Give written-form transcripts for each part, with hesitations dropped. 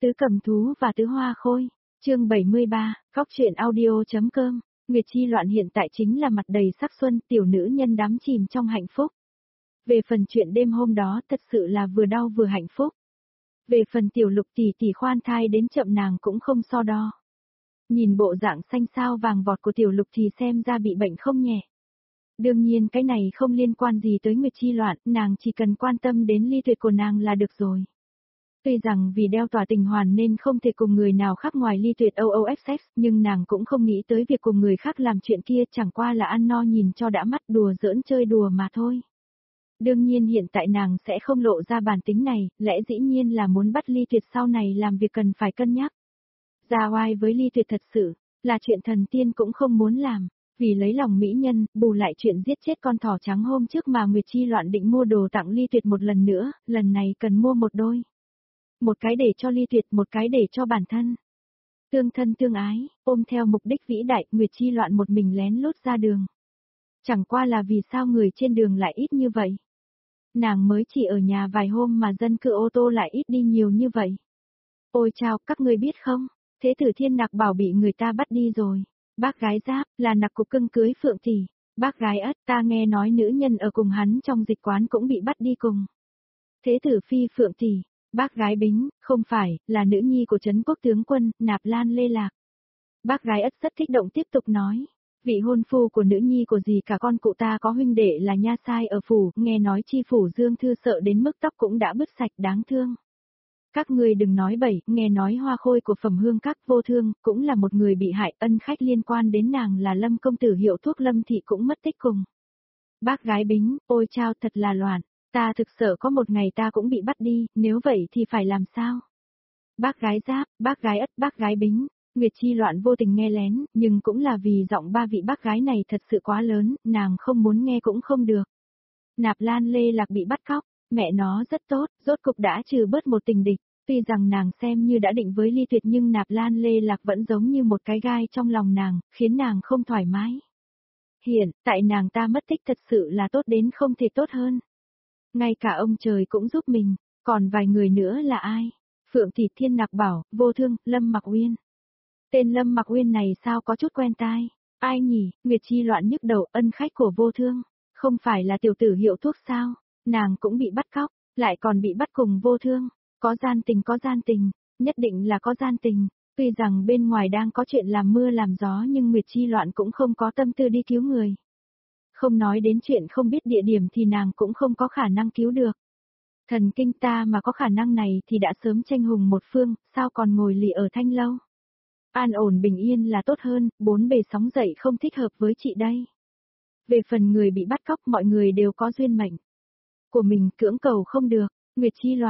Tứ Cầm Thú và Tứ Hoa Khôi, chương 73, góc truyện audio.com, Nguyệt Chi Loạn hiện tại chính là mặt đầy sắc xuân, tiểu nữ nhân đắm chìm trong hạnh phúc. Về phần chuyện đêm hôm đó thật sự là vừa đau vừa hạnh phúc. Về phần tiểu Lục tỷ tỷ khoan thai đến chậm nàng cũng không so đo. Nhìn bộ dạng xanh xao vàng vọt của tiểu Lục thì xem ra bị bệnh không nhẹ. Đương nhiên cái này không liên quan gì tới Nguyệt Chi Loạn, nàng chỉ cần quan tâm đến ly tuyệt của nàng là được rồi. Tuy rằng vì đeo tỏa tình hoàn nên không thể cùng người nào khác ngoài ly tuyệt OOXX, nhưng nàng cũng không nghĩ tới việc cùng người khác làm chuyện kia, chẳng qua là ăn no nhìn cho đã mắt, đùa giỡn chơi đùa mà thôi. Đương nhiên hiện tại nàng sẽ không lộ ra bản tính này, lẽ dĩ nhiên là muốn bắt ly tuyệt sau này làm việc cần phải cân nhắc. Ra oai với ly tuyệt thật sự, là chuyện thần tiên cũng không muốn làm. Vì lấy lòng mỹ nhân, bù lại chuyện giết chết con thỏ trắng hôm trước mà Nguyệt Chi Loạn định mua đồ tặng ly tuyệt một lần nữa, lần này cần mua một đôi. Một cái để cho ly tuyệt, một cái để cho bản thân. Tương thân tương ái, ôm theo mục đích vĩ đại, Nguyệt Chi Loạn một mình lén lút ra đường. Chẳng qua là vì sao người trên đường lại ít như vậy. Nàng mới chỉ ở nhà vài hôm mà dân cư ô tô lại ít đi nhiều như vậy. Ôi chao, các ngươi biết không, Thế tử Thiên Nặc Bảo bị người ta bắt đi rồi. Bác gái Giáp, là Nặc Cục Cưng cưới Phượng tỷ. Bác gái Ất, ta nghe nói nữ nhân ở cùng hắn trong dịch quán cũng bị bắt đi cùng. Thế tử Phi Phượng tỷ. Bác gái Bính, không phải, là nữ nhi của Trấn Quốc tướng quân, Nạp Lan Lê Lạc. Bác gái Ất rất kích động tiếp tục nói. Vị hôn phu của nữ nhi của dì cả con cụ ta có huynh đệ là nha sai ở phủ, nghe nói chi phủ Dương Thư sợ đến mức tóc cũng đã bứt sạch, đáng thương. Các ngươi đừng nói bậy, nghe nói Hoa Khôi của Phẩm Hương Các Vô Thương, cũng là một người bị hại, ân khách liên quan đến nàng là Lâm công tử hiệu thuốc Lâm thị cũng mất tích cùng. Bác gái Bính, ôi chao thật là loạn, ta thực sợ có một ngày ta cũng bị bắt đi, nếu vậy thì phải làm sao? Bác gái Giáp, bác gái Ất, bác gái Bính. Nguyệt Chi Loạn vô tình nghe lén, nhưng cũng là vì giọng ba vị bác gái này thật sự quá lớn, nàng không muốn nghe cũng không được. Nạp Lan Lê Lạc bị bắt cóc, mẹ nó rất tốt, rốt cục đã trừ bớt một tình địch. Tuy rằng nàng xem như đã định với ly tuyệt nhưng Nạp Lan Lê Lạc vẫn giống như một cái gai trong lòng nàng, khiến nàng không thoải mái. Hiện, tại nàng ta mất tích thật sự là tốt đến không thể tốt hơn. Ngay cả ông trời cũng giúp mình, còn vài người nữa là ai? Phượng tỷ, Thiên Nặc Bảo, Vô Thương, Lâm Mặc Uyên. Tên Lâm Mặc Uyên này sao có chút quen tai? Ai nhỉ? Nguyệt Chi Loạn nhức đầu, ân khách của Vô Thương. Không phải là tiểu tử hiệu thuốc sao? Nàng cũng bị bắt cóc, lại còn bị bắt cùng Vô Thương. Có gian tình, nhất định là có gian tình. Tuy rằng bên ngoài đang có chuyện làm mưa làm gió nhưng Nguyệt Chi Loạn cũng không có tâm tư đi cứu người. Không nói đến chuyện không biết địa điểm thì nàng cũng không có khả năng cứu được. Thần kinh ta mà có khả năng này thì đã sớm tranh hùng một phương, sao còn ngồi lì ở Thanh Lâu. An ổn bình yên là tốt hơn, bốn bề sóng dậy không thích hợp với chị đây. Về phần người bị bắt cóc mọi người đều có duyên mệnh. Của mình cưỡng cầu không được, Nguyệt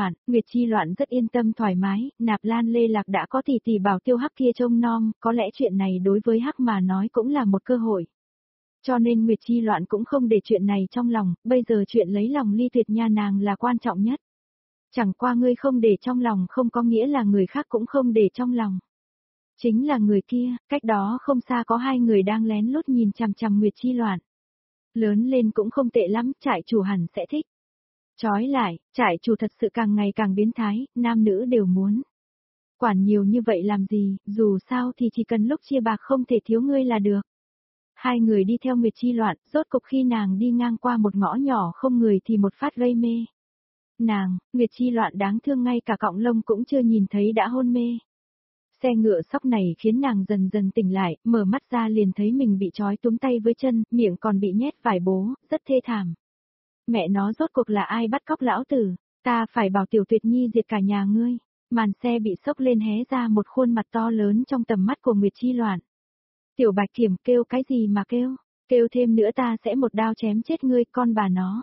Chi Loạn rất yên tâm thoải mái, Nạp Lan Lê Lạc đã có tỷ tỷ bảo Tiêu Hắc kia trông nom, có lẽ chuyện này đối với Hắc mà nói cũng là một cơ hội. Cho nên Nguyệt Chi Loạn cũng không để chuyện này trong lòng, bây giờ chuyện lấy lòng ly tuyệt nha nàng là quan trọng nhất. Chẳng qua ngươi không để trong lòng không có nghĩa là người khác cũng không để trong lòng. Chính là người kia, cách đó không xa có hai người đang lén lút nhìn chằm chằm Nguyệt Chi Loạn. Lớn lên cũng không tệ lắm, trại chủ hẳn sẽ thích. Chói lại, trại chủ thật sự càng ngày càng biến thái, nam nữ đều muốn. Quản nhiều như vậy làm gì, dù sao thì chỉ cần lúc chia bạc không thể thiếu ngươi là được. Hai người đi theo Nguyệt Chi Loạn, rốt cục khi nàng đi ngang qua một ngõ nhỏ không người thì một phát gây mê. Nguyệt Chi Loạn đáng thương ngay cả cọng lông cũng chưa nhìn thấy đã hôn mê. Xe ngựa sóc này khiến nàng dần dần tỉnh lại, mở mắt ra liền thấy mình bị trói túm tay với chân, miệng còn bị nhét vải bố, rất thê thảm. Mẹ nó rốt cuộc là ai bắt cóc lão tử, ta phải bảo Tiểu Tuyệt Nhi diệt cả nhà ngươi. Màn xe bị sốc lên hé ra một khuôn mặt to lớn trong tầm mắt của Nguyệt Chi Loạn. Tiểu Bạch Kiểm kêu cái gì mà kêu thêm nữa ta sẽ một đao chém chết ngươi con bà nó.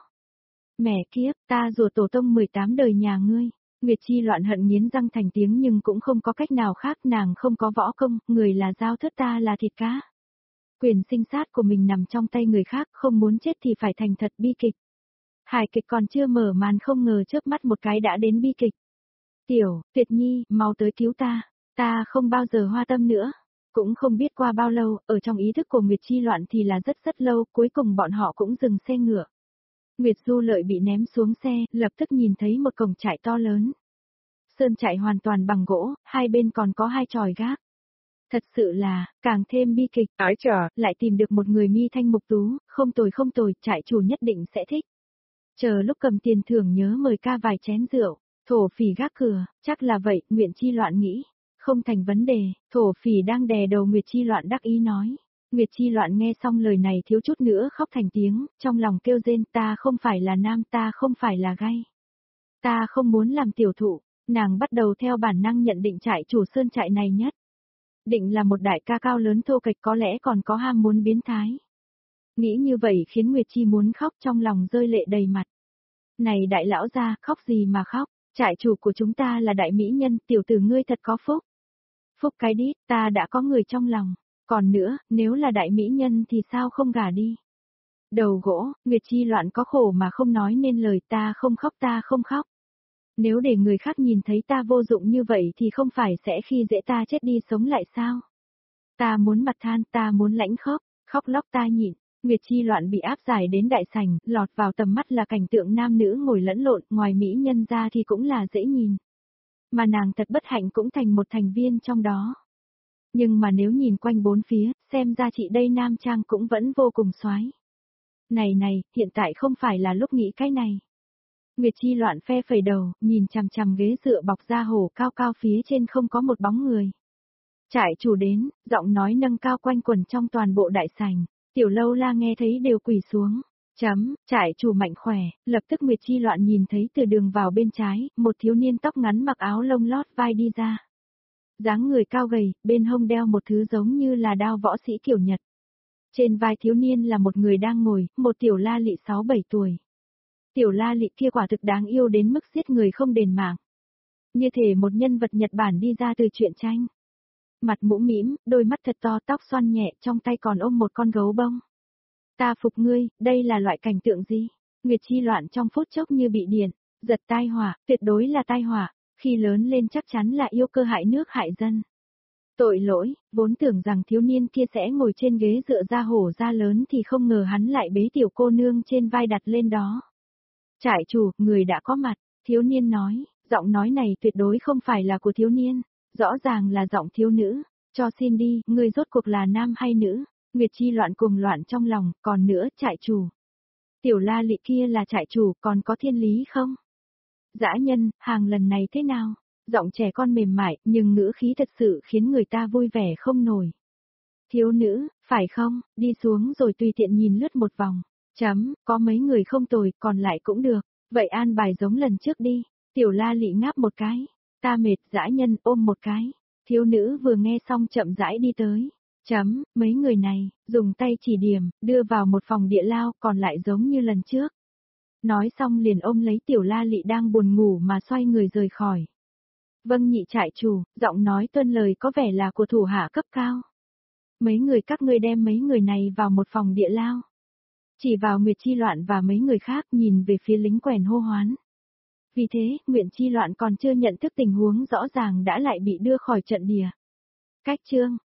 Mẹ kiếp, ta ruột tổ tông 18 đời nhà ngươi. Nguyệt Chi Loạn hận nghiến răng thành tiếng nhưng cũng không có cách nào khác, nàng không có võ công, người là dao thớt ta là thịt cá. Quyền sinh sát của mình nằm trong tay người khác, không muốn chết thì phải thành thật bi kịch. Hài kịch còn chưa mở màn không ngờ chớp mắt một cái đã đến bi kịch. Tiểu, Tuyệt Nhi, mau tới cứu ta không bao giờ hoa tâm nữa. Cũng không biết qua bao lâu, ở trong ý thức của Nguyệt Chi Loạn thì là rất lâu, cuối cùng bọn họ cũng dừng xe ngựa. Nguyệt Du Lợi bị ném xuống xe, lập tức nhìn thấy một cổng trại to lớn. sơn trại hoàn toàn bằng gỗ, hai bên còn có hai chòi gác. Thật sự là, càng thêm bi kịch, ái chà, lại tìm được một người mi thanh mục tú, không tồi, trại chủ nhất định sẽ thích. Chờ lúc cầm tiền thưởng nhớ mời ca vài chén rượu, thổ phỉ gác cửa, chắc là vậy, Nguyện Chi Loạn nghĩ. Không thành vấn đề, thổ phỉ đang đè đầu Nguyệt Chi Loạn đắc ý nói. Nguyệt Chi Loạn nghe xong lời này thiếu chút nữa khóc thành tiếng, trong lòng kêu rên ta không phải là nam, ta không phải là gay. Ta không muốn làm tiểu thụ, nàng bắt đầu theo bản năng nhận định trại chủ sơn trại này nhất. Định là một đại ca cao lớn thô kệch có lẽ còn có ham muốn biến thái. Nghĩ như vậy khiến Nguyệt Chi muốn khóc trong lòng rơi lệ đầy mặt. Này đại lão gia, khóc gì mà khóc, trại chủ của chúng ta là đại mỹ nhân, tiểu tử ngươi thật có phúc. Phúc cái đít, ta đã có người trong lòng. Còn nữa, nếu là đại mỹ nhân thì sao không gả đi? Đầu gỗ, Nguyệt Chi Loạn có khổ mà không nói nên lời ta không khóc. Nếu để người khác nhìn thấy ta vô dụng như vậy thì không phải sẽ khi dễ ta chết đi sống lại sao? Ta muốn mặt than, ta muốn lãnh khóc lóc ta nhịn. Nguyệt Chi Loạn bị áp giải đến đại sảnh, lọt vào tầm mắt là cảnh tượng nam nữ ngồi lẫn lộn, ngoài mỹ nhân ra thì cũng là dễ nhìn. Mà nàng thật bất hạnh cũng thành một thành viên trong đó. Nhưng mà nếu nhìn quanh bốn phía, xem ra chị đây nam trang cũng vẫn vô cùng xoái. Này, hiện tại không phải là lúc nghĩ cái này. Nguyệt Chi Loạn phe phẩy đầu, nhìn chằm chằm ghế dựa bọc da hổ cao phía trên không có một bóng người. Trại chủ đến, giọng nói nâng cao quanh quẩn trong toàn bộ đại sảnh, Tiểu Lâu La nghe thấy đều quỳ xuống. Trại chủ mạnh khỏe, lập tức Nguyệt Chi Loạn nhìn thấy từ đường vào bên trái, một thiếu niên tóc ngắn mặc áo lông lót vai đi ra. Dáng người cao gầy, bên hông đeo một thứ giống như là đao võ sĩ kiểu Nhật. Trên vai thiếu niên là một người đang ngồi, một tiểu la lị 6-7 tuổi. Tiểu la lị kia quả thực đáng yêu đến mức giết người không đền mạng. Như thể một nhân vật Nhật Bản đi ra từ truyện tranh. Mặt mũm mĩm, đôi mắt thật to, tóc xoăn nhẹ, trong tay còn ôm một con gấu bông. Ta phục ngươi, đây là loại cảnh tượng gì? Nguyệt Chi Loạn trong phút chốc như bị điện, giật tai họa, tuyệt đối là tai họa, khi lớn lên chắc chắn là yêu cơ hại nước hại dân. Tội lỗi, vốn tưởng rằng thiếu niên kia sẽ ngồi trên ghế dựa da hổ da lớn thì không ngờ hắn lại bế tiểu cô nương trên vai đặt lên đó. Trại chủ, người đã có mặt, thiếu niên nói, giọng nói này tuyệt đối không phải là của thiếu niên, rõ ràng là giọng thiếu nữ, cho xin đi, người rốt cuộc là nam hay nữ? Nguyệt Chi Loạn cuồng loạn trong lòng, còn nữa, trại chủ. Tiểu la lị kia là trại chủ, còn có thiên lý không? Dã nhân, hàng lần này thế nào? Giọng trẻ con mềm mại, nhưng ngữ khí thật sự khiến người ta vui vẻ không nổi. Thiếu nữ, phải không, đi xuống rồi tùy tiện nhìn lướt một vòng. Có mấy người không tồi, còn lại cũng được. Vậy an bài giống lần trước đi. Tiểu la lị ngáp một cái. Ta mệt, dã nhân, ôm một cái. Thiếu nữ vừa nghe xong chậm rãi đi tới. Mấy người này, dùng tay chỉ điểm, đưa vào một phòng địa lao, còn lại giống như lần trước. Nói xong liền ôm lấy tiểu la lị đang buồn ngủ mà xoay người rời khỏi. Vâng nhị trại chủ, giọng nói tuân lời có vẻ là của thủ hạ cấp cao. Mấy người các ngươi đem mấy người này vào một phòng địa lao. Chỉ vào Nguyệt Chi Loạn và mấy người khác nhìn về phía lính quèn hô hoán. Vì thế, Nguyệt Chi Loạn còn chưa nhận thức tình huống rõ ràng đã lại bị đưa khỏi trận địa. Cách chương